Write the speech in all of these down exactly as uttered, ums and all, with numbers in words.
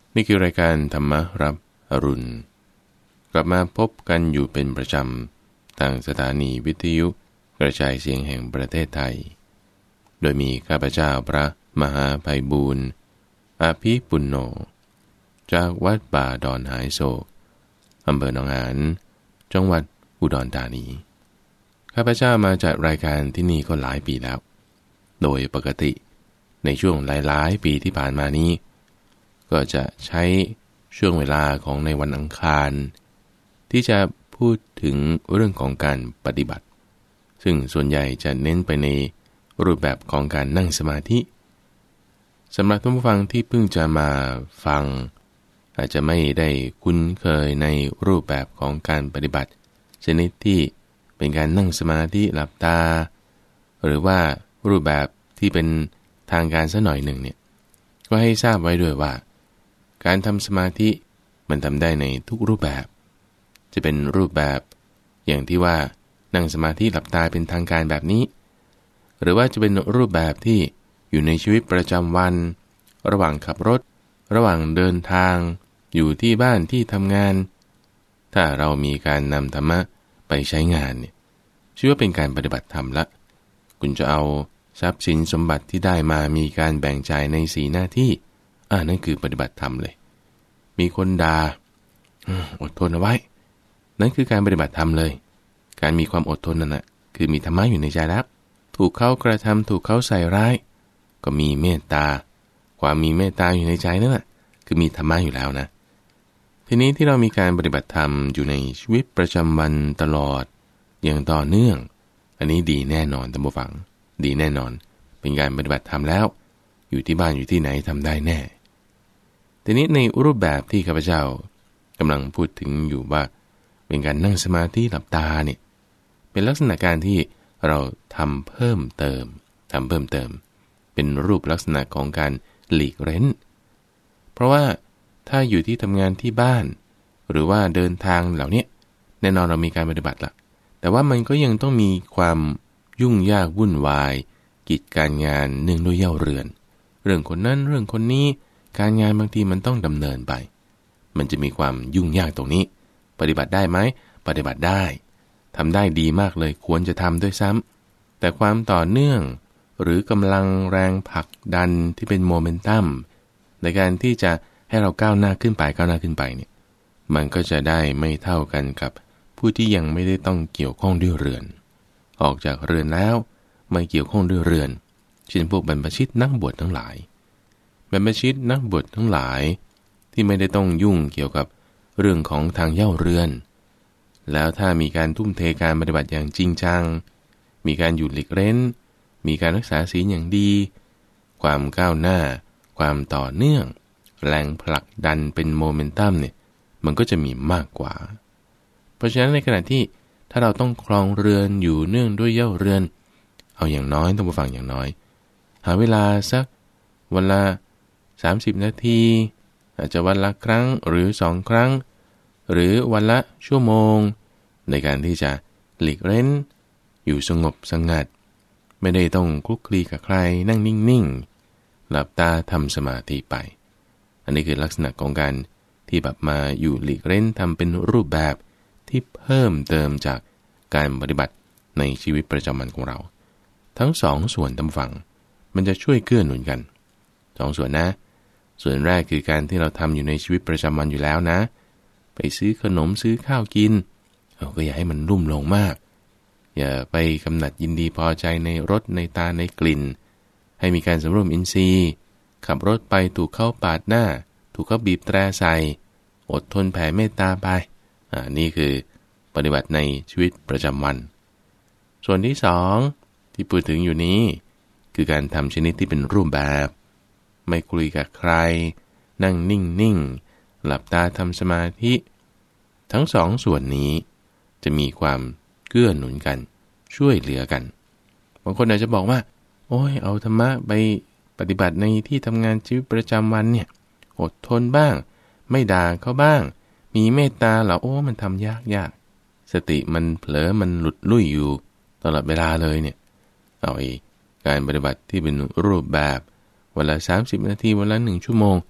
นี่คือรายการธรรมรับอรุณกลับมาพบกันอยู่เป็นประจำทางสถานีวิทยุกระจายเสียงแห่งประเทศไทยโดยมีข้าพเจ้าพระมหาไพบูลย์อาภิปุณโญจากวัดป่าดอนหายโศกอำเภอหนองหานจังหวัดอุดรธานีข้าพเจ้ามาจัดรายการที่นี่ก็หลายปีแล้วโดยปกติในช่วงหลายๆปีที่ผ่านมานี้ก็จะใช้ช่วงเวลาของในวันอังคารที่จะพูดถึงเรื่องของการปฏิบัติซึ่งส่วนใหญ่จะเน้นไปในรูปแบบของการนั่งสมาธิสำหรับท่านผู้ฟังที่เพิ่งจะมาฟังอาจจะไม่ได้คุ้นเคยในรูปแบบของการปฏิบัติชนิดที่เป็นการนั่งสมาธิหลับตาหรือว่ารูปแบบที่เป็นทางการสักหน่อยหนึ่งเนี่ยก็ให้ทราบไว้ด้วยว่าการทำสมาธิมันทำได้ในทุกรูปแบบจะเป็นรูปแบบอย่างที่ว่านั่งสมาธิหลับตาเป็นทางการแบบนี้หรือว่าจะเป็นรูปแบบที่อยู่ในชีวิตประจำวันระหว่างขับรถระหว่างเดินทางอยู่ที่บ้านที่ทำงานถ้าเรามีการนำธรรมะไปใช้งานเนี่ยชื่อว่าเป็นการปฏิบัติธรรมละคุณจะเอาทรัพย์สินสมบัติที่ได้มามีการแบ่งจ่ายในสีหน้าที่อ่านั่นคือปฏิบัติธรรมเลยมีคนด่าอดทนเอาไว้นั่นคือการปฏิบัติธรรมเลยการมีความอดทนนั่นแหะคือมีธรรมะอยู่ในใจแล้วถูกเขากระทำถูกเขาใส่ร้ายก็มีเมตตาความมีเมตตาอยู่ในใจนั่นแหละคือมีธรรมะอยู่แล้วนะทีนี้ที่เรามีการปฏิบัติธรรมอยู่ในชีวิตประจำวันตลอดอย่างต่อเนื่องอันนี้ดีแน่นอนท่านผู้ฟังดีแน่นอนเป็นการปฏิบัติธรรมแล้วอยู่ที่บ้านอยู่ที่ไหนทำได้แน่ทีนี้ในรูปแบบที่ข้าพเจ้ากำลังพูดถึงอยู่ว่าเป็นการนั่งสมาธิหลับตาเนี่ยเป็นลักษณะการที่เราทำเพิ่มเติมทำเพิ่มเติมเป็นรูปลักษณะของการหลีกเร้นเพราะว่าถ้าอยู่ที่ทำงานที่บ้านหรือว่าเดินทางเหล่านี้แน่นอนเรามีการปฏิบัติละแต่ว่ามันก็ยังต้องมีความยุ่งยากวุ่นวายกิจการงานเนื่องด้วยเย่าเรือนเรื่องคนนั้นเรื่องคนนี้การงานบางทีมันต้องดำเนินไปมันจะมีความยุ่งยากตรงนี้ปฏิบัติได้ไหมปฏิบัติได้ทำได้ดีมากเลยควรจะทำด้วยซ้ำแต่ความต่อเนื่องหรือกำลังแรงผลักดันที่เป็นโมเมนตัมในการที่จะให้เราก้าวหน้าขึ้นไปก้าวหน้าขึ้นไปเนี่ยมันก็จะได้ไม่เท่ากันกับผู้ที่ยังไม่ได้ต้องเกี่ยวข้องด้วยเรือนออกจากเรือนแล้วไม่เกี่ยวข้องด้วยเรือนเช่นพวกบรรพชิตนักบวชทั้งหลายบรรพชิตนักบวชทั้งหลายที่ไม่ได้ต้องยุ่งเกี่ยวกับเรื่องของทางเย่าเรือนแล้วถ้ามีการทุ่มเทการปฏิบัติอย่างจริงจังมีการหยุดหลีกเร้นมีการรักษาศีลอย่างดีความก้าวหน้าความต่อเนื่องแรงผลักดันเป็นโมเมนตัมเนี่ยมันก็จะมีมากกว่าเพราะฉะนั้นในขณะที่ถ้าเราต้องครองเรือนอยู่เนื่องด้วยเย่าเรือนเอาอย่างน้อยต้องไปฟังอย่างน้อยหาเวลาสักวันละสามสิบนาทีอาจจะวันละครั้งหรือสองครั้งหรือวันละชั่วโมงในการที่จะหลีกเร้นอยู่สงบสงัดไม่ได้ต้องคลุกคลีกับใครนั่งนิ่งๆหลับตาทำสมาธิไปอันนี้คือลักษณะของการที่แบบมาอยู่หลีกเร้นทำเป็นรูปแบบที่เพิ่มเติมจากการปฏิบัติในชีวิตประจำวันของเราทั้งสองส่วนทำฝั่งมันจะช่วยเกื้อหนุนกันสองส่วนนะส่วนแรกคือการที่เราทำอยู่ในชีวิตประจำวันอยู่แล้วนะไปซื้อขนมซื้อข้าวกินเราก็อย่าให้มันรุ่มลงมากอย่าไปกำหนัดยินดีพอใจในรสในตาในกลิ่นให้มีการสำรวมอินทรีย์ขับรถไปถูกเข้าปาดหน้าถูกเขาบีบแตรใส่อดทนแผ่เมตตาไปอ่านี่คือปฏิบัติในชีวิตประจำวันส่วนที่สองที่พูดถึงอยู่นี้คือการทำชนิดที่เป็นรูปแบบไม่คุยกับใครนั่งนิ่งๆหลับตาทำสมาธิทั้งสองส่วนนี้จะมีความเกื้อหนุนกันช่วยเหลือกันบางคนอาจจะบอกว่าโอ้ยเอาธรรมะไปปฏิบัติในที่ทำงานชีวิตประจำวันเนี่ยอดทนบ้างไม่ด่าเขาบ้างมีเมตตาเหรอโอ้มันทำยากยากสติมันเผลอมันหลุดลุ่ยอยู่ตลอดเวลาเลยเนี่ยเอาไอ้การปฏิบัติที่เป็นรูปแบบวันละสามสิบนาทีวันละหนึ่งชั่วโมง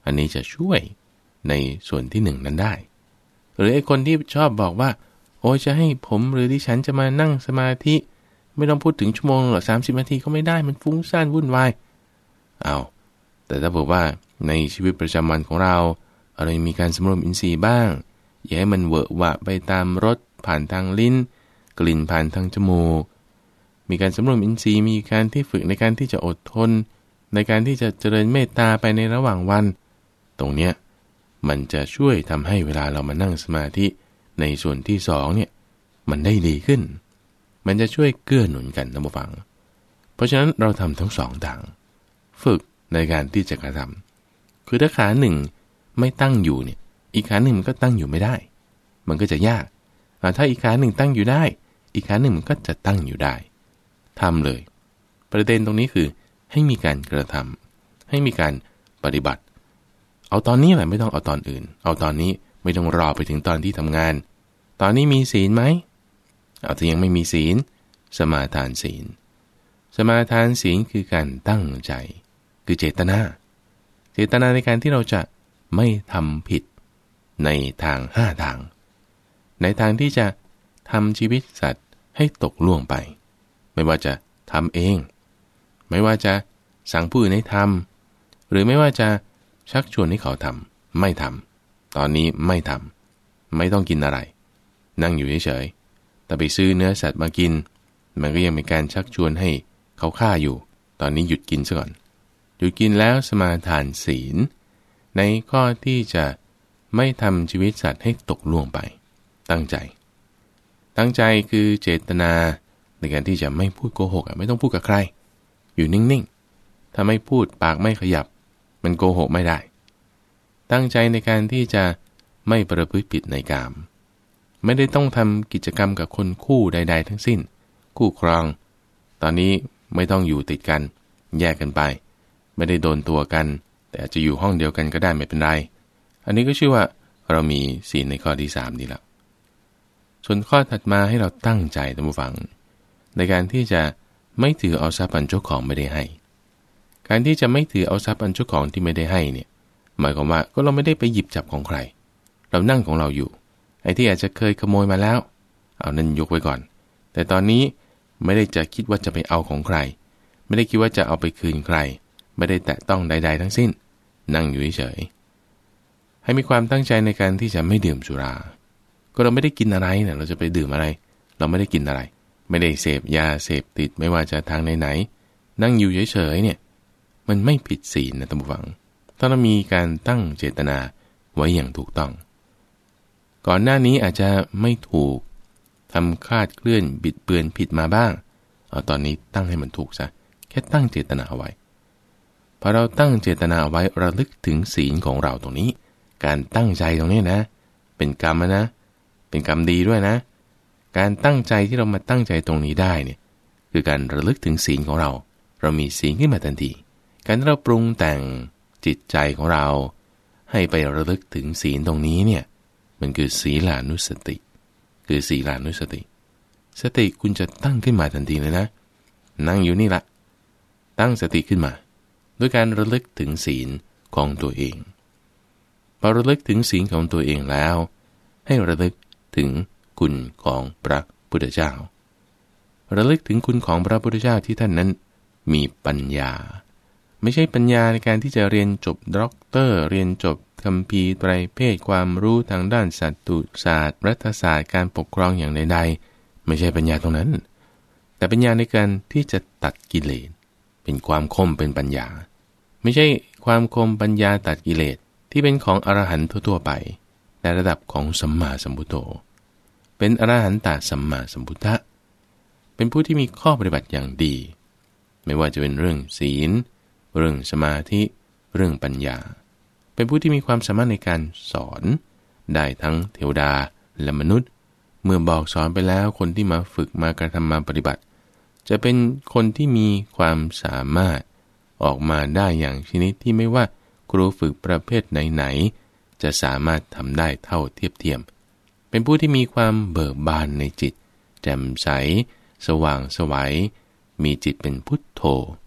อันนี้จะช่วยในส่วนที่หนึ่งนั้นได้หรือไอ้คนที่ชอบบอกว่าโอ้จะให้ผมหรือดิฉันจะมานั่งสมาธิไม่ต้องพูดถึงชั่วโมงหรอกสามสิบนาทีก็ไม่ได้มันฟุ้งซ่านวุ่นวายเอาแต่ถ้าบอกว่าในชีวิตประจำวันของเราอะไรมีการสำรวมอินทรีย์บ้างอย่าให้มันเวอะหวะไปตามรสผ่านทางลิ้นกลิ่นผ่านทางจมูกมีการสำรวมอินทรีย์มีการที่ฝึกในการที่จะอดทนในการที่จะเจริญเมตตาไปในระหว่างวันตรงเนี้ยมันจะช่วยทำให้เวลาเรามานั่งสมาธิในส่วนที่สองเนี่ยมันได้ดีขึ้นมันจะช่วยเกื้อหนุนกันนะผู้ฟังเพราะฉะนั้นเราทำทั้งสองทางฝึกในการที่จะกระทำคือถ้าขาหนึ่งไม่ตั้งอยู่เนี่ยอีกขาหนึ่งมันก็ตั้งอยู่ไม่ได้มันก็จะยากถ้าอีกขาหนึ่งตั้งอยู่ได้อีกขาหนึ่งมันก็จะตั้งอยู่ได้ทำเลยประเด็นตรงนี้คือให้มีการกระทำให้มีการปฏิบัติเอาตอนนี้แหละไม่ต้องเอาตอนอื่นเอาตอนนี้ไม่ต้องรอไปถึงตอนที่ทำงานตอนนี้มีศีลไหมเอาถ้ายังไม่มีศีลสมาทานศีลสมาทานศีลคือการตั้งใจคือเจตนาเจตนาในการที่เราจะไม่ทำผิดในทางห้าทางในทางที่จะทำชีวิตสัตว์ให้ตกล่วงไปไม่ว่าจะทำเองไม่ว่าจะสั่งผู้อื่นให้ทำหรือไม่ว่าจะชักชวนให้เขาทำไม่ทำตอนนี้ไม่ทำไม่ต้องกินอะไรนั่งอยู่เฉยๆแต่ไปซื้อเนื้อสัตว์มากินมันก็ยังมีการชักชวนให้เขาฆ่าอยู่ตอนนี้หยุดกินซะก่อนหยุดกินแล้วสมาทานศีลในข้อที่จะไม่ทำชีวิตสัตว์ให้ตกล่วงไปตั้งใจตั้งใจคือเจตนาในการที่จะไม่พูดโกหกไม่ต้องพูดกับใครอยู่นิ่งๆถ้าไม่พูดปากไม่ขยับมันโกหกไม่ได้ตั้งใจในการที่จะไม่ประพฤติผิดในกามไม่ได้ต้องทำกิจกรรมกับคนคู่ใดๆทั้งสิ้นคู่ครองตอนนี้ไม่ต้องอยู่ติดกันแยกกันไปไม่ได้โดนตัวกันแต่อาจจะอยู่ห้องเดียวกันก็ได้ไม่เป็นไรอันนี้ก็ชื่อว่าเรามีศีลในข้อที่สามนี่แหละส่วนข้อถัดมาให้เราตั้งใจท่านผู้ฟังในการที่จะไม่ถือเอาทรัพย์อันเจ้าของไม่ได้ให้การที่จะไม่ถือเอาทรัพย์อันเจ้าของที่ไม่ได้ให้เนี่ยหมายความว่าก็เราไม่ได้ไปหยิบจับของใครเรานั่งของเราอยู่ไอ้ที่อาจจะเคยขโมยมาแล้วเอานั่นยกไว้ก่อนแต่ตอนนี้ไม่ได้จะคิดว่าจะไปเอาของใครไม่ได้คิดว่าจะเอาไปคืนใครไม่ได้แตะต้องใดๆทั้งสิ้นนั่งอยู่เฉยๆให้มีความตั้งใจในการที่จะไม่ดื่มสุราก็เราไม่ได้กินอะไรเนี่ยเราจะไปดื่มอะไรเราไม่ได้กินอะไรไม่ได้เสพยาเสพติดไม่ว่าจะทางไหนๆนั่งอยู่เฉยๆเนี่ยมันไม่ผิดศีลนะท่านผู้ฟังถ้าเรามีการตั้งเจตนาไว้อย่างถูกต้องก่อนหน้านี้อาจจะไม่ถูกทำคลาดเคลื่อนบิดเบือนผิดมาบ้างเอาตอนนี้ตั้งให้มันถูกซะแค่ตั้งเจตนาเอาไว้พอเราตั้งเจตนาเอาไว้ระลึกถึงศีลของเราตรงนี้การตั้งใจตรงนี้นะเป็นกรรมนะเป็นกรรมดีด้วยนะการตั้งใจที่เรามาตั้งใจตรงนี้ได้เนี่ยคือการระลึกถึงศีลของเราเรามีศีลขึ้นมาทันทีการที่เราปรุงแต่งจิตใจของเราให้ไประลึกถึงศีลตรงนี้เนี่ยมันคือศีลานุสติคือศีลานุสติสติคุณจะตั้งขึ้นมาทันทีเลยนะนั่งอยู่นี่ละตั้งสติขึ้นมาด้วยการระลึกถึงศีลของตัวเองพอระลึกถึงศีลของตัวเองแล้วให้ระลึกถึงคุณของพระพุทธเจ้าระลึกถึงคุณของพระพุทธเจ้าที่ท่านนั้นมีปัญญาไม่ใช่ปัญญาในการที่จะเรียนจบด็อกเตอร์เรียนจบคัมภีร์ไตรเพศความรู้ทางด้านสัตตุศาสตร์รัฐศาสตร์การปกครองอย่างใดๆไม่ใช่ปัญญาตรงนั้นแต่ปัญญาในการที่จะตัดกิเลสเป็นความคมเป็นปัญญาไม่ใช่ความคมปัญญาตัดกิเลสที่เป็นของอรหันต์ทั่วๆไปในระดับของสัมมาสัมพุทโธเป็นอรหันตสัมมาสัมพุทธะเป็นผู้ที่มีข้อปฏิบัติอย่างดีไม่ว่าจะเป็นเรื่องศีลเรื่องสมาธิเรื่องปัญญาเป็นผู้ที่มีความสามารถในการสอนได้ทั้งเทวดาและมนุษย์เมื่อบอกสอนไปแล้วคนที่มาฝึกมากระทำมาปฏิบัติจะเป็นคนที่มีความสามารถออกมาได้อย่างชนิดที่ไม่ว่าครูฝึกประเภทไหนๆจะสามารถทำได้เท่าเทียบเทียมเป็นผู้ที่มีความเบิกบานในจิตแจ่มใสสว่างไสวมีจิตเป็นพุทโธ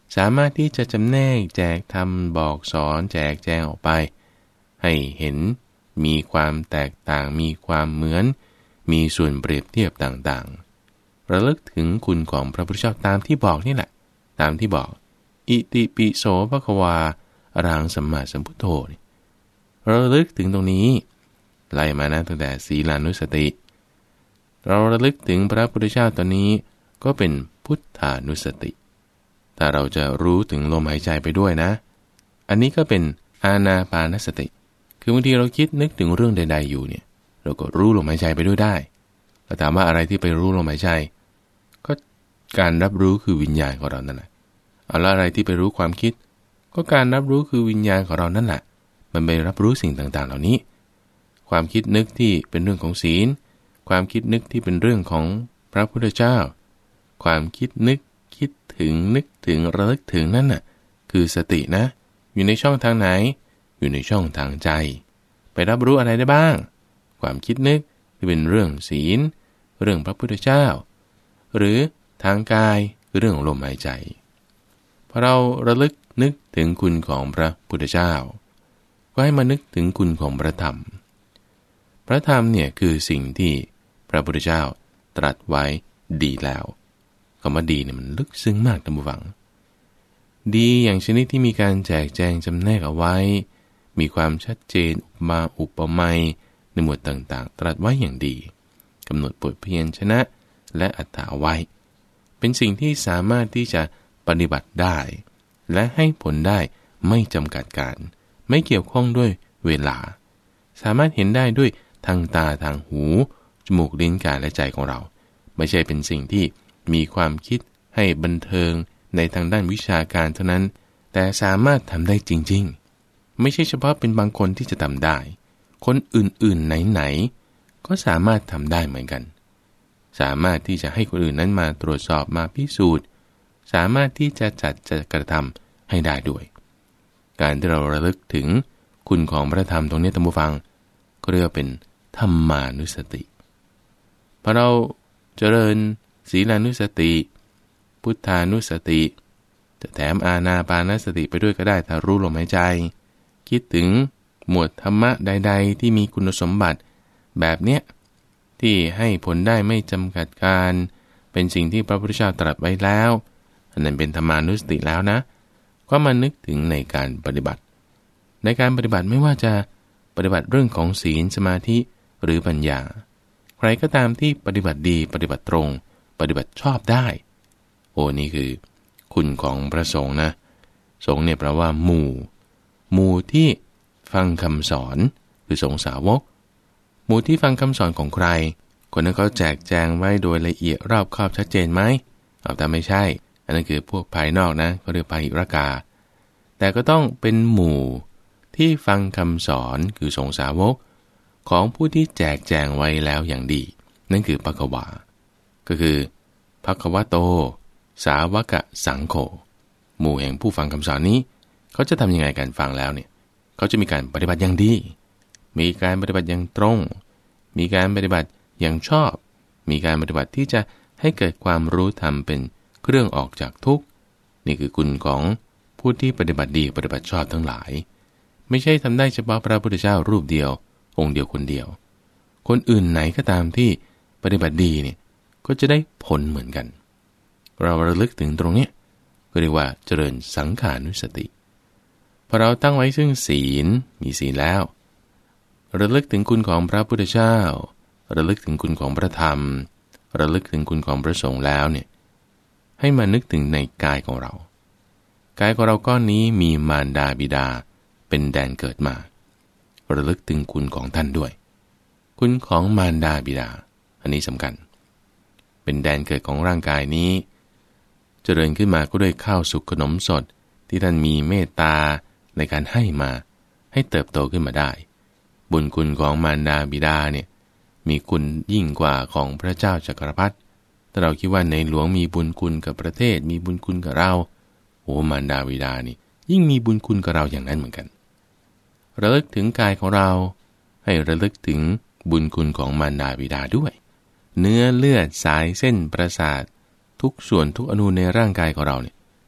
สามารถที่จะจำแนกแจกทำบอกสอนแจกแจงออกไปให้เห็นมีความแตกต่างมีความเหมือนมีส่วนเปรียบเทียบต่างๆระลึกถึงคุณของพระพุทธเจ้าตามที่บอกนี่แหละตามที่บอกอิติปิโสภควาอรหังสัมมาสัมพุทโธเราระลึกถึงตรงนี้ไล่มานะตั้งแต่ศีลานุสติเราระลึกถึงพระพุทธเจ้าตอนนี้ก็เป็นพุทธานุสติถ้าเราจะรู้ถึงลมหายใจไปด้วยนะอันนี้ก็เป็นอานาปานสติคือบางทีเราคิดนึกถึงเรื่องใดๆอยู่เนี่ยเราก็รู้ลมหายใจไปด้วยได้เราถามว่าอะไรที่ไปรู้ลมหายใจก็การรับรู้คือวิญญาณของเรานั่นแหละเอาละอะไรที่ไปรู้ความคิดก็การรับรู้คือวิญญาณของเรานั่นแหละมันไปรับรู้สิ่งต่างๆเหล่านี้ความคิดนึกที่เป็นเรื่องของศีลความคิดนึกที่เป็นเรื่องของพระพุทธเจ้าความคิดนึกคิดถึงนึกถึงระลึกถึงนั่นน่ะคือสตินะอยู่ในช่องทางไหนอยู่ในช่องทางใจไปรับรู้อะไรได้บ้างความคิดนึกที่เป็นเรื่องศีลเรื่องพระพุทธเจ้าหรือทางกายคือเรื่องของลมหายใจพอเราระลึกนึกถึงคุณของพระพุทธเจ้าก็ให้มานึกถึงคุณของพระธรรมพระธรรมเนี่ยคือสิ่งที่พระพุทธเจ้าตรัสไว้ดีแล้วคำว่าดีเนี่ยมันลึกซึ้งมากท่านผู้ฟังดีอย่างชนิดที่มีการแจกแจงจำแนกเอาไว้มีความชัดเจนอุปมาอุปไมยในหมวดต่างๆตรัสไว้อย่างดีกำหนดบทเพียรชนะและอรรถะไว้เป็นสิ่งที่สามารถที่จะปฏิบัติได้และให้ผลได้ไม่จำกัดการไม่เกี่ยวข้องด้วยเวลาสามารถเห็นได้ด้วยทางตาทางหูจมูกลิ้นกายและใจของเราไม่ใช่เป็นสิ่งที่มีความคิดให้บันเทิงในทางด้านวิชาการเท่านั้นแต่สามารถทำได้จริงๆไม่ใช่เฉพาะเป็นบางคนที่จะทำได้คนอื่นๆไหนๆก็สามารถทำได้เหมือนกันสามารถที่จะให้คนอื่นนั้นมาตรวจสอบมาพิสูจน์สามารถที่จะจัดจะกระทำให้ได้ด้วยการที่เราระลึกถึงคุณของพระธรรมตรงนี้ท่านผู้ฟังก็เรียกว่าเป็นธรรมานุสติพอเราเจริญศีลานุสติพุทธานุสติจะแถมอานาปานสติไปด้วยก็ได้ถ้ารู้ลมหายใจคิดถึงหมวดธรรมะใดๆที่มีคุณสมบัติแบบเนี้ยที่ให้ผลได้ไม่จำกัดการเป็นสิ่งที่พระพุทธเจ้าตรัสไว้แล้วอันนั้นเป็นธรรมานุสติแล้วนะก็มานึกถึงในการปฏิบัติในการปฏิบัติไม่ว่าจะปฏิบัติเรื่องของศีลสมาธิหรือปัญญาใครก็ตามที่ปฏิบัติดีปฏิบัติตรงปฏิบัติชอบได้โอ้นี่คือคุณของพระสงฆ์นะสงฆ์เนี่ยแปลว่าหมู่หมู่ที่ฟังคำสอนคือสงฆ์สาวกหมู่ที่ฟังคำสอนของใครคนนั้นเขาแจกแจงไว้โดยละเอียดรอบคอบชัดเจนไหมเอาแต่ไม่ใช่อันนั้นคือพวกภายนอกนะเขาเรียกพาหิรกาแต่ก็ต้องเป็นหมู่ที่ฟังคำสอนคือสงฆ์สาวกของผู้ที่แจกแจงไว้แล้วอย่างดีนั่นคือภควาก็คือภควโตสาวกสังโฆหมู่แห่งผู้ฟังคำสอนนี้เขาจะทำยังไงกันฟังแล้วเนี่ยเขาจะมีการปฏิบัติอย่างดีมีการปฏิบัติอย่างตรงมีการปฏิบัติอย่างชอบมีการปฏิบัติที่จะให้เกิดความรู้ธรรมเป็นเครื่องออกจากทุกข์นี่คือคุณของผู้ที่ปฏิบัติดีปฏิบัติชอบทั้งหลายไม่ใช่ทำได้เฉพาะพระพุทธเจ้ารูปเดียวองค์เดียวคนเดียวคนอื่นไหนก็ตามที่ปฏิบัติดีเนี่ยก็จะได้ผลเหมือนกันเราระลึกถึงตรงนี้ก็เรียกว่าเจริญสังขานุสติพอเราตั้งไว้ซึ่งศีลมีศีลแล้วระลึกถึงคุณของพระพุทธเจ้าระลึกถึงคุณของพระธรรมระลึกถึงคุณของพระสงฆ์แล้วเนี่ยให้มานึกถึงในกายของเรากายของเราก้อนนี้มีมารดาบิดาเป็นแดนเกิดมาระลึกถึงคุณของท่านด้วยคุณของมารดาบิดาอันนี้สำคัญเป็นแดนเกิดของร่างกายนี้เจริญขึ้นมาก็ด้วยข้าวสุกขนมสดที่ท่านมีเมตตาในการให้มาให้เติบโตขึ้นมาได้บุญคุณของมารดาบิดาเนี่ยมีคุณยิ่งกว่าของพระเจ้าจักรพรรดิถ้าเราคิดว่าในหลวงมีบุญคุณกับประเทศมีบุญคุณกับเราโอ้มารดาบิดานี่ยิ่งมีบุญคุณกับเราอย่างนั้นเหมือนกันระลึกถึงกายของเราให้ระลึกถึงบุญคุณของมารดาบิดาด้วยเนื้อเลือดสายเส้นประสาททุกส่วนทุกอนูในร่างกายของเราเนี่ย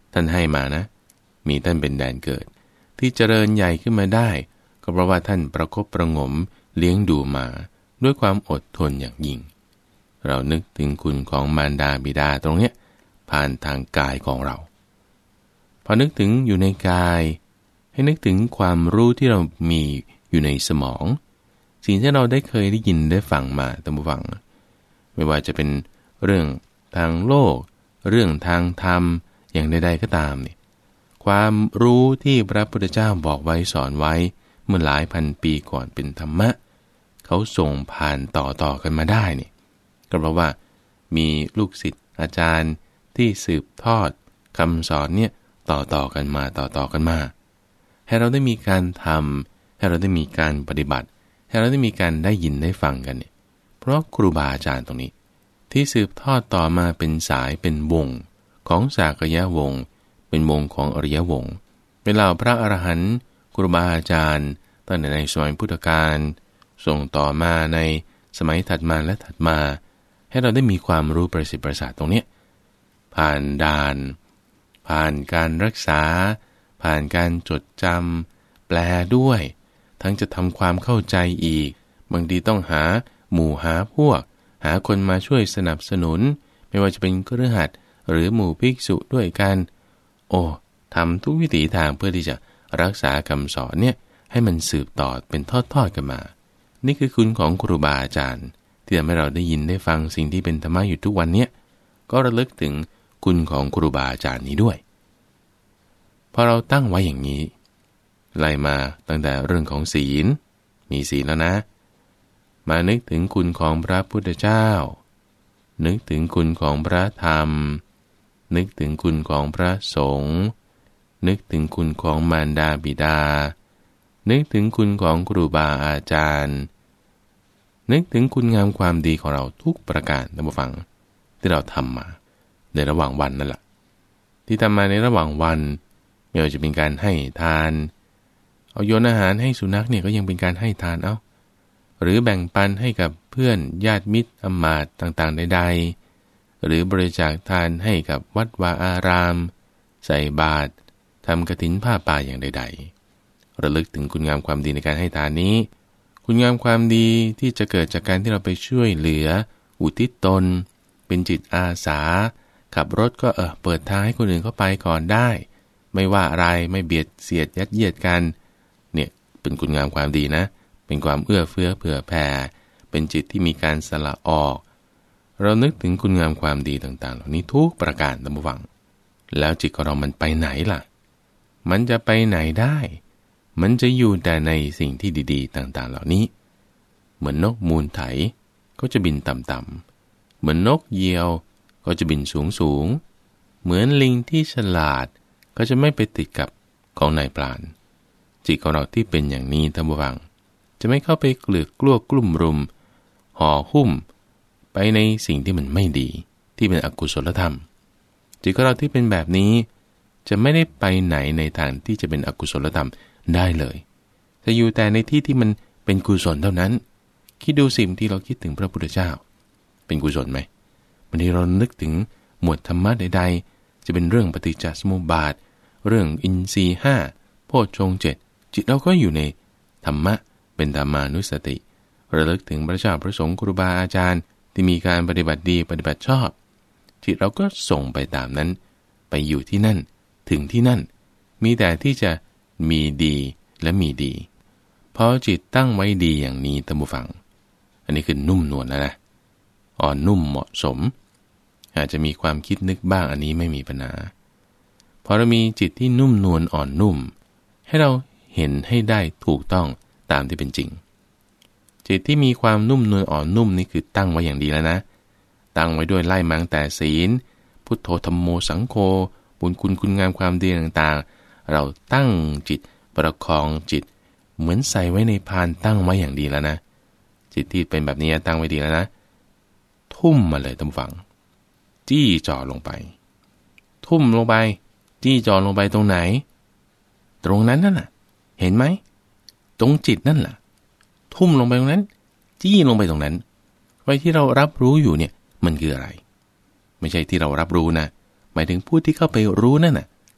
ท่านให้มานะมีท่านเป็นแดนเกิดที่เจริญใหญ่ขึ้นมาได้ก็เพราะว่าท่านประคบประหงมเลี้ยงดูมาด้วยความอดทนอย่างยิ่งเรานึกถึงคุณของมารดาบิดาตรงเนี้ยผ่านทางกายของเราพอนึกถึงอยู่ในกายให้นึกถึงความรู้ที่เรามีอยู่ในสมองสิ่งที่เราได้เคยได้ยินได้ฟังมาตามฟังไม่ว่าจะเป็นเรื่องทางโลกเรื่องทางธรรมอย่างใดๆก็ตามนี่ความรู้ที่พระพุทธเจ้าบอกไว้สอนไว้เมื่อหลายพันปีก่อนเป็นธรรมะเขาส่งผ่านต่อๆกันมาได้นี่ก็เพราะว่ามีลูกศิษย์อาจารย์ที่สืบทอดคำสอนเนี่ยต่อๆกันมาต่อๆกันมาให้เราได้มีการทำให้เราได้มีการปฏิบัติให้เราได้มีการได้ยินได้ฟังกันเนี่ยเพราะครูบาอาจารย์ตรงนี้ที่สืบทอดต่อมาเป็นสายเป็นวงของสากยวงศ์เป็นวงของอริยวงศ์เป็นเหล่าพระอรหันต์ครูบาอาจารย์ตั้งแต่ในสมัยพุทธกาลส่งต่อมาในสมัยถัดมาและถัดมาให้เราได้มีความรู้ประสิทธิ์ประสาทตรงนี้ผ่านด่านผ่านการรักษาผ่านการจดจำแปลด้วยทั้งจะทำความเข้าใจอีกบางทีต้องหาหมู่หาพวกหาคนมาช่วยสนับสนุนไม่ว่าจะเป็นคฤหัสถ์หรือหมู่ภิกษุด้วยกันโอ้ทำทุกวิถีทางเพื่อที่จะรักษาคำสอนเนี่ยให้มันสืบต่อเป็นทอดๆกันมานี่คือคุณของครูบาอาจารย์ที่ทำให้เราได้ยินได้ฟังสิ่งที่เป็นธรรมะอยู่ทุกวันเนี้ยก็ระลึกถึงคุณของครูบาอาจารย์นี้ด้วยพอเราตั้งไว้อย่างนี้ไล่มาตั้งแต่เรื่องของศีลมีศีลแล้วนะมานึกถึงคุณของพระพุทธเจ้านึกถึงคุณของพระธรรมนึกถึงคุณของพระสงฆ์นึกถึงคุณของมารดาบิดานึกถึงคุณของครูบาอาจารย์นึกถึงคุณงามความดีของเราทุกประการท่านผู้ฟังที่เราทำมาในระหว่างวันนั่นแหละที่ทำมาในระหว่างวันไม่ว่าจะเป็นการให้ทานเอาโยนอาหารให้สุนัขเนี่ยก็ยังเป็นการให้ทานเอาหรือแบ่งปันให้กับเพื่อนญาติมิตรอมาตย์ต่างๆใดๆหรือบริจาคทานให้กับวัดวาอารามใส่บาตรทำกฐินผ้าป่าอย่างใดๆระลึกถึงคุณงามความดีในการให้ทานนี้คุณงามความดีที่จะเกิดจากการที่เราไปช่วยเหลืออุทิศตนเป็นจิตอาสาขับรถก็เออเปิดทางให้คนอื่นเข้าไปก่อนได้ไม่ว่าอะไรไม่เบียดเสียดยัดเยียดกันเนี่ยเป็นคุณงามความดีนะเป็นความเอื้อเฟื้อเผื่อแผ่เป็นจิตที่มีการสละออกเรานึกถึงคุณงามความดีต่างๆเหล่านี้ทุกประการตามฟังแล้วจิตของเรามันไปไหนล่ะมันจะไปไหนได้มันจะอยู่แต่ในสิ่งที่ดีๆต่างๆเหล่านี้เหมือนนกมูลไถก็จะบินต่ำๆเหมือนนกเหยี่ยวก็จะบินสูงๆเหมือนลิงที่ฉลาดก็จะไม่ไปติดกับของนายพรานจิตของเราที่เป็นอย่างนี้ท่านผู้ฟังจะไม่เข้าไปเกลือกกลัวกลุ่มรุมห่อหุ้มไปในสิ่งที่มันไม่ดีที่เป็นอกุศลธรรมจิตของเราที่เป็นแบบนี้จะไม่ได้ไปไหนในทางที่จะเป็นอกุศลธรรมได้เลยจะอยู่แต่ในที่ที่มันเป็นกุศลเท่านั้นคิดดูสิ่งที่เราคิดถึงพระพุทธเจ้าเป็นกุศลไหมบางทีเรานึกถึงหมวดธรรมะใดๆจะเป็นเรื่องปฏิจจสมุปบาทเรื่องอินทรีย์ห้าโพชฌงค์เจ็ดจิตเราก็อยู่ในธรรมะเป็นธรรมานุสติระลึกถึงพระเจ้าพระสงฆ์ครูบาอาจารย์ที่มีการปฏิบัติดีปฏิบัติชอบจิตเราก็ส่งไปตามนั้นไปอยู่ที่นั่นถึงที่นั่นมีแต่ที่จะมีดีและมีดีพอจิตตั้งไว้ดีอย่างนี้ท่านผู้ฟังอันนี้คือนุ่มนวลแล้วนะอ่อนนุ่มเหมาะสมอาจจะมีความคิดนึกบ้างอันนี้ไม่มีปัญหาพอเรามีจิตที่นุ่มนวลอ่อนนุ่มให้เราเห็นให้ได้ถูกต้องตามที่เป็นจริงจิตที่มีความนุ่มนวลอ่อนนุ่มนี่คือตั้งไว้อย่างดีแล้วนะตั้งไว้ด้วยไล่มาตั้งแต่ศีลพุทโธธัมโมสังโฆบุญคุณคุณงามความดีต่างๆเราตั้งจิตประคองจิตเหมือนใส่ไว้ในพานตั้งไว้อย่างดีแล้วนะจิตที่เป็นแบบนี้ตั้งไว้ดีแล้วนะทุ่มมาเลยท่านฟังจี้จ่อลงไปทุ่มลงไปจี้จ่อลงไปตรงไหนตรงนั้นนั่นน่ะเห็นไหมตรงจิตนั่นแหละทุ่มลงไปตรงนั้นจี้ลงไปตรงนั้นไว้ที่เรารับรู้อยู่เนี่ยมันคืออะไรไม่ใช่ที่เรารับรู้นะหมายถึงผู้ที่เข้าไปรู้นั่นน่ะ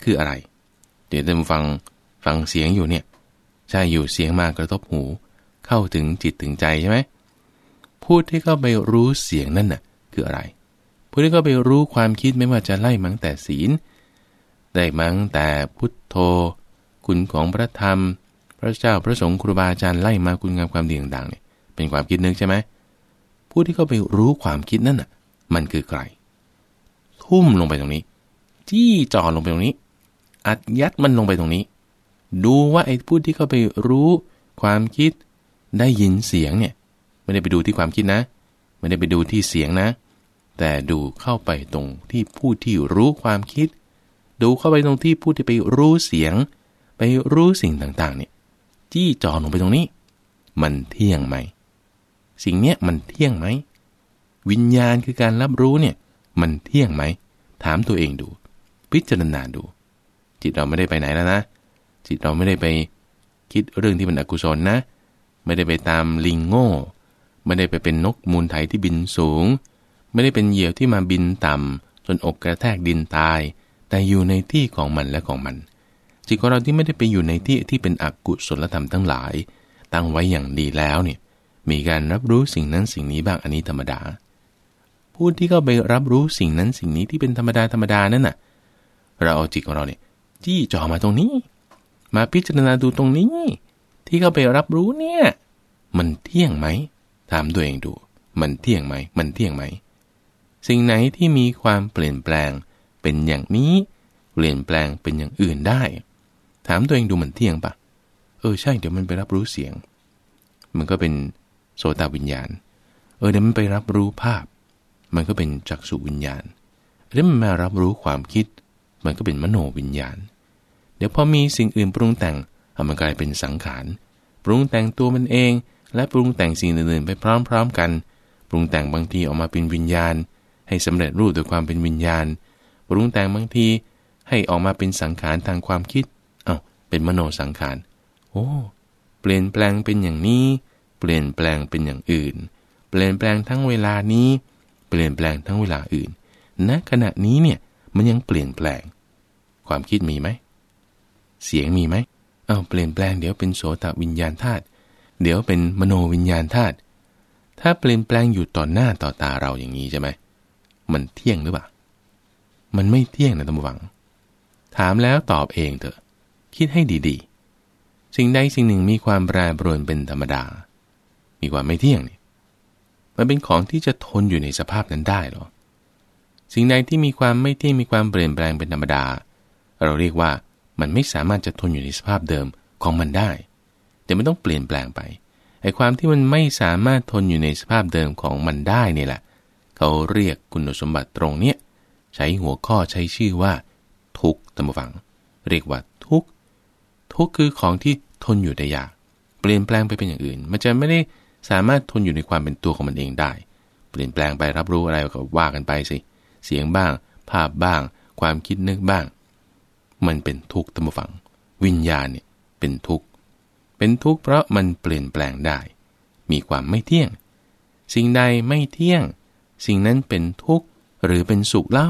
คืออะไรเดี๋ยวท่านฟังฟังเสียงอยู่เนี่ยใช่อยู่เสียงมากระทบหูเข้าถึงจิตถึงใจใช่ไหมผู้ที่เข้าไปรู้เสียงนั่นน่ะคืออะไรผู้ที่เข้าไปรู้ความคิดไม่ว่าจะไล่มั้งแต่ศีลได้มั้งแต่พุทโธคุณของพระธรรมพระเจ้าพระสงฆ์ครูบาอาจารย์ไล่มาคุณงามความดีต่างๆเนี่ยเป็นความคิดนึกใช่ไหมผู้ที่เข้าไปรู้ความคิดนั่นน่ะมันคือใครทุ่มลงไปตรงนี้จี้จ่อลงไปตรงนี้อัดยัดมันลงไปตรงนี้ดูว่าไอ้ผู้ที่เข้าไปรู้ความคิดได้ยินเสียงเนี่ยไม่ได้ไปดูที่ความคิดนะไม่ได้ไปดูที่เสียงนะแต่ดูเข้าไปตรงที่ผู้ที่รู้ความคิดดูเข้าไปตรงที่ผู้ที่ไปรู้เสียงไปรู้สิ่งต่างๆเนี่ยจี้จ่อลงไปตรงนี้มันเที่ยงไหมสิ่งเนี้ยมันเที่ยงไหมวิญญาณคือการรับรู้เนี่ยมันเที่ยงไหมถามตัวเองดูพิจารณาดูจิตเราไม่ได้ไปไหนแล้วนะจิตเราไม่ได้ไปคิดเรื่องที่มันอกุศลนะไม่ได้ไปตามลิงโง่ไม่ได้ไปเป็นนกมูลไถที่บินสูงไม่ได้เป็นเหยี่ยวที่มาบินต่ำจนอกกระแทกดินตายแต่อยู่ในที่ของมันและของมันจิตของเราที่ไม่ได้ไปอยู่ในที่ที่เป็นอกุศลธรรมทั้งหลายตั้งไว้อย่างดีแล้วเนี่ยมีการรับรู้สิ่งนั้นสิ่งนี้บ้างอันนี้ธรรมดาผู้ที่เข้าไปรับรู้สิ่งนั้นสิ่งนี้ที่เป็นธรรมดาธรรมดานั่นน่ะเราเอาจิตของเราเนี่ยจี้จ่อมาตรงนี้มาพิจารณาดูตรงนี้ที่เข้าไปรับรู้เนี่ยมันเที่ยงไหมถามตัวเองดูมันเที่ยงไหมมันเที่ยงไหมสิ่งไหนที่มีความเปลี่ยนแปลงเป็นอย่างนี้เปลี่ยนแปลงเป็นอย่างอื่นได้ถามตัวเองดูมันเที่ยงปะเออใช่เดี๋ยวมันไปรับรู้เสียงมันก็เป็นโสตวิญญาณเออเดี๋ยวมันไปรับรู้ภาพมันก็เป็นจักษุวิญญาณเดี๋ยวมันมารับรู้ความคิดมันก็เป็นมโนวิญญาณเดี๋ยวพอมีสิ่งอื่นปรุงแต่งมันกลายเป็นสังขารปรุงแต่งตัวมันเองและปรุงแต่งสิ่งอื่นๆไปพร้อมๆกันปรุงแต่งบางทีออกมาเป็นวิญญาณให้สำเร็จรูปโดยความเป็นวิญญาณปรุงแต่งบางทีให้ออกมาเป็นสังขารทางความคิดเอ้าเป็นมโนสังขารโอ้เปลี่ยนแปลงเป็นอย่างนี้เปลี่ยนแปลงเป็นอย่างอื่นเปลี่ยนแปลงทั้งเวลานี้เปลี่ยนแปลงทั้งเวลาอื่นณขณะนี้เนี่ยมันยังเปลี่ยนแปลงความคิดมีไหมเสียงมีไหมอ้าวเปลี่ยนแปลงเดี๋ยวเป็นโสตวิญญาณธาตุเดี๋ยวเป็นมโนวิญญาณธาตุถ้าเปลี่ยนแปลงอยู่ต่อหน้าต่อตาเราอย่างนี้ใช่ไหมมันเที่ยงหรือเปล่ามันไม่เที่ยงนะท่านผู้ฟังถามแล้วตอบเองเถอะคิดให้ดีๆสิ่งใดสิ่งหนึ่งมีความแปรปรวนเป็นธรรมดามีความไม่เที่ยงนี่มันเป็นของที่จะทนอยู่ในสภาพนั้นได้หรอสิ่งใดที่มีความไม่เที่ยงมีความเปลี่ยนแปลงเป็นธรรมดาเราเรียกว่ามันไม่สามารถจะทนอยู่ในสภาพเดิมของมันได้แต่มันต้องเปลี่ยนแปลงไปไอ้ความที่มันไม่สามารถทนอยู่ในสภาพเดิมของมันได้นี่แหละเขาเรียกคุณสมบัติตรงเนี้ยใช้หัวข้อใช้ชื่อว่าทุกข์ท่านผู้ฟังเรียกว่าทุกข์ทุกข์คือของที่ทนอยู่ได้ยากเปลี่ยนแปลงไปเป็นอย่างอื่นมันจะไม่ได้สามารถทนอยู่ในความเป็นตัวของมันเองได้เปลี่ยนแปลงไปรับรู้อะไรก็ว่ากันไปสิเสียงบ้างภาพบ้างความคิดนึกบ้างมันเป็นทุกข์ท่านผู้ฟังวิญญาณเนี่ยเป็นทุกข์เป็นทุกข์เพราะมันเปลี่ยนแปลงได้มีความไม่เที่ยงสิ่งใดไม่เที่ยงสิ่งนั้นเป็นทุกข์หรือเป็นสุขเล่า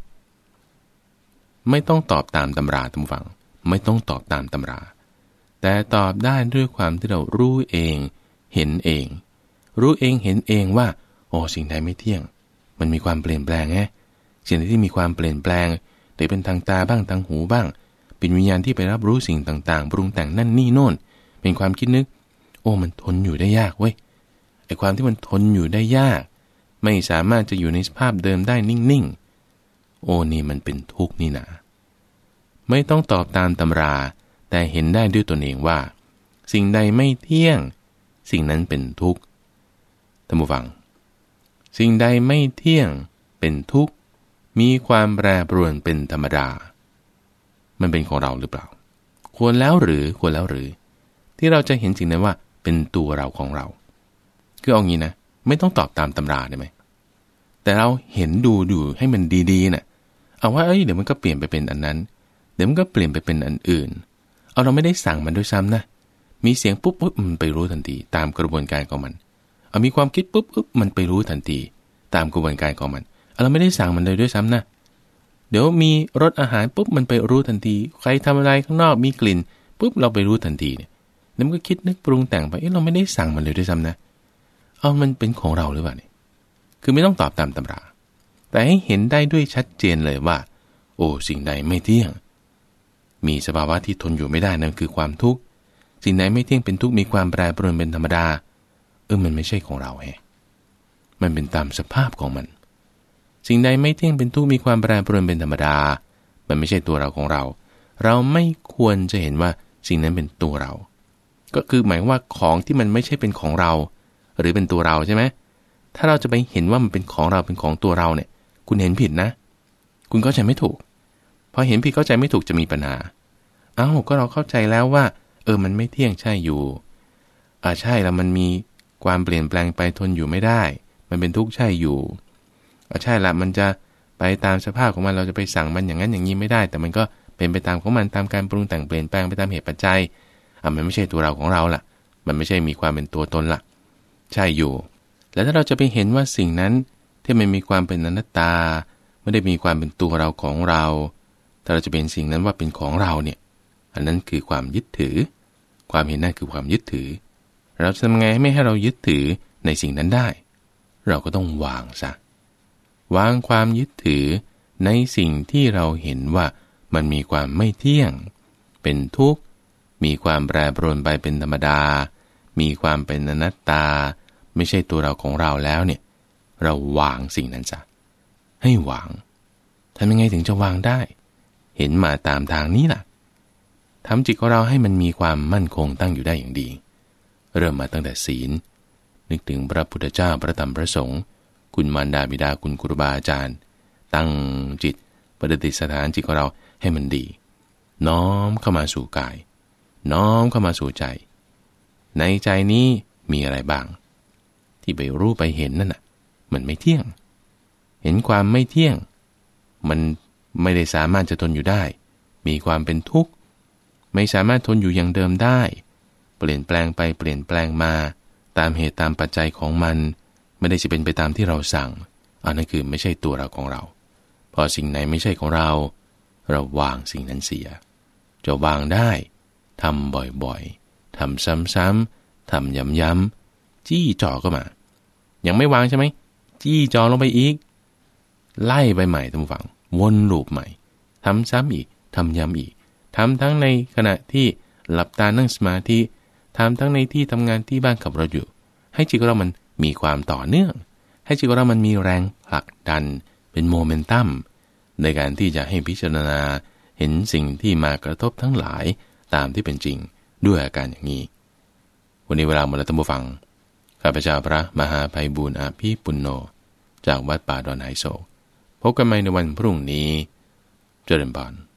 ไม่ต้องตอบตามตำราท่านผู้ฟังไม่ต้องตอบตามตำราแต่ตอบได้ด้วยความที่เรารู้เองเห็นเองรู้เองเห็นเองว่าโอ้สิ่งใดไม่เที่ยงมันมีความเปลี่ยนแปลงไงสิ่งที่มีความเปลี่ยนแปลงแต่เป็นทางตาบ้างทางหูบ้างเป็นวิญญาณที่ไปรับรู้สิ่งต่างๆปรุงแต่งนั่นนี่โน่นเป็นความคิดนึกโอ้มันทนอยู่ได้ยากเว้ยไอ้ความที่มันทนอยู่ได้ยากไม่สามารถจะอยู่ในสภาพเดิมได้นิ่งๆโอ้นี่มันเป็นทุกข์นี่นะไม่ต้องตอบตามตำราแต่เห็นได้ด้วยตนเองว่าสิ่งใดไม่เที่ยงสิ่งนั้นเป็นทุกข์ท่านผู้ฟังสิ่งใดไม่เที่ยงเป็นทุกข์มีความแปรปรวนเป็นธรรมดามันเป็นของเราหรือเปล่าควรแล้วหรือควรแล้วหรือที่เราจะเห็นสิ่งนั้นว่าเป็นตัวเราของเราคือเอางี้นะไม่ต้องตอบตามตำราได้ไหมแต่เราเห็นดูดูให้มันดีๆน่ะเอาว่าเอ้ยเดี๋ยวมันก็เปลี่ยนไปเป็นอันนั้นเดี๋ยวมันก็เปลี่ยนไปเป็นอันอื่นเอาเราไม่ได้สั่งมันด้วยซ้ำนะมีเสียงปุ๊บปุ๊บมันไปรู้ทันทีตามกระบวนการของมันเอามีความคิดปุ๊บปุ๊บมันไปรู้ทันทีตามกระบวนการของมันเราไม่ได้สั่งมันเลยด้วยซ้ำนะเดี๋ยวมีรสอาหารปุ๊บมันไปรู้ทันทีใครทำอะไรข้างนอกมีกลิ่นปุ๊บเราไปรู้ทันทีเนี่ยแล้วมันก็คิดนึกปรุงแต่งไปเอ๊ะเราไม่ได้สั่งมันเลยด้วยซ้ำนะเอามันเป็นของเราหรือเปล่าเนี่ยคือไม่ต้องตอบตามตำราแต่ให้เห็นได้ด้วยชัดเจนเลยว่าโอ้สิ่งใดไม่เที่ยงมีสภาวะที่ทนอยู่ไม่ได้นั่นคือความทุกข์สิ่งใดไม่เที่ยงเป็นทุกข์มีความแปรปรวนเป็นธรรมดาเออมันไม่ใช่ของเราแฮะมันเป็นตามสภาพของมันสิ่งใดไม่เที่ยงเป็นทุกข์มีความแปรปรวนเป็นธรรมดามันไม่ใช่ตัวเราของเราเราไม่ควรจะเห็นว่าสิ่งนั้นเป็นตัวเราก็คือหมายว่าของที่มันไม่ใช่เป็นของเราหรือเป็นตัวเราใช่ไหมถ้าเราจะไปเห็นว่ามันเป็นของเราเป็นของตัวเราเนี่ยคุณเห็นผิดนะคุณเข้าใจไม่ถูกพอเห็นผิดเข้าใจไม่ถูกจะมีปัญหาเอ้าก็เราเข้าใจแล้วว่าเออมันไม่เที่ยงใช่อยู่อ่าใช่แล้วมันมีความเปลี่ยนแปลงไปทนอยู่ไม่ได้มันเป็นทุกข์ใช่อยู่อ่าใช่ละมันจะไปตามสภาพของมันเราจะไปสั่งมันอย่างนั้นอย่างนี้ไม่ได้แต่มันก็เป็นไปตามของมันตามการปรุงแต่งเปลี่ยนแปลงไปตามเหตุปัจจัยอ่ะมันไม่ใช่ตัวเราของเราล่ะมันไม่ใช่มีความเป็นตัวตนล่ะใช่อยู่แล้วถ้าเราจะไปเห็นว่าสิ่งนั้นที่มันมีความเป็นอนัตตาไม่ได้มีความเป็นตัวเราของเราถ้าเราจะเป็นสิ่งนั้นว่าเป็นของเราเนี่ยอันนั้นคือความยึดถือความเห็นนั่นคือความยึดถือเราจะทำไงให้ไม่ให้เรายึดถือในสิ่งนั้นได้เราก็ต้องวางซะวางความยึดถือในสิ่งที่เราเห็นว่ามันมีความไม่เที่ยงเป็นทุกข์มีความแปรปรวนไปเป็นธรรมดามีความเป็นอนัตตาไม่ใช่ตัวเราของเราแล้วเนี่ยเราวางสิ่งนั้นซะให้วางทำยังไงถึงจะวางได้เห็นมาตามทางนี้ล่ะทำจิตของเราให้มันมีความมั่นคงตั้งอยู่ได้อย่างดีเริ่มมาตั้งแต่ศีลนึกถึงพระพุทธเจ้าพระธรรมพระสงฆ์คุณมารดาบิดาคุณครูบาอาจารย์ตั้งจิตประดิษฐานจิตของเราให้มันดีน้อมเข้ามาสู่กายน้อมเข้ามาสู่ใจในใจนี้มีอะไรบ้างที่ไปรู้ไปเห็นนั่นน่ะมันไม่เที่ยงเห็นความไม่เที่ยงมันไม่ได้สามารถจะทนอยู่ได้มีความเป็นทุกข์ไม่สามารถทนอยู่อย่างเดิมได้เปลี่ยนแปลงไปเปลี่ยนแปลงมาตามเหตุตามปัจจัยของมันไม่ได้จะเป็นไปตามที่เราสั่งอันนั้นคือไม่ใช่ตัวเราของเราพอสิ่งไหนไม่ใช่ของเราเราวางสิ่งนั้นเสียจะวางได้ทำบ่อยๆทำซ้ำๆทำย้ำๆจี้จ่อก็มายังไม่วางใช่ไหมจี้จ่อลงไปอีกไล่ไปใหม่ท่านผู้ฟังวนลูปใหม่ทำซ้ำอีกทำย้ำอีกทำทั้งในขณะที่หลับตานั่งสมาธิทำทั้งในที่ทำงานที่บ้านขับรถอยู่ให้จิตของเรามันมีความต่อเนื่องให้จิตของเรามันมีแรงผลักดันเป็นโมเมนตัมในการที่จะให้พิจารณาเห็นสิ่งที่มากระทบทั้งหลายตามที่เป็นจริงด้วยอาการอย่างนี้วันนี้เวลาหมดแล้วท่านผู้ฟังข้าพเจ้าพระมหาไพบูลย์อภิปุณโญจากวัดป่าดอนไหโศกพบกันใหม่ในวันพรุ่งนี้เจริญพร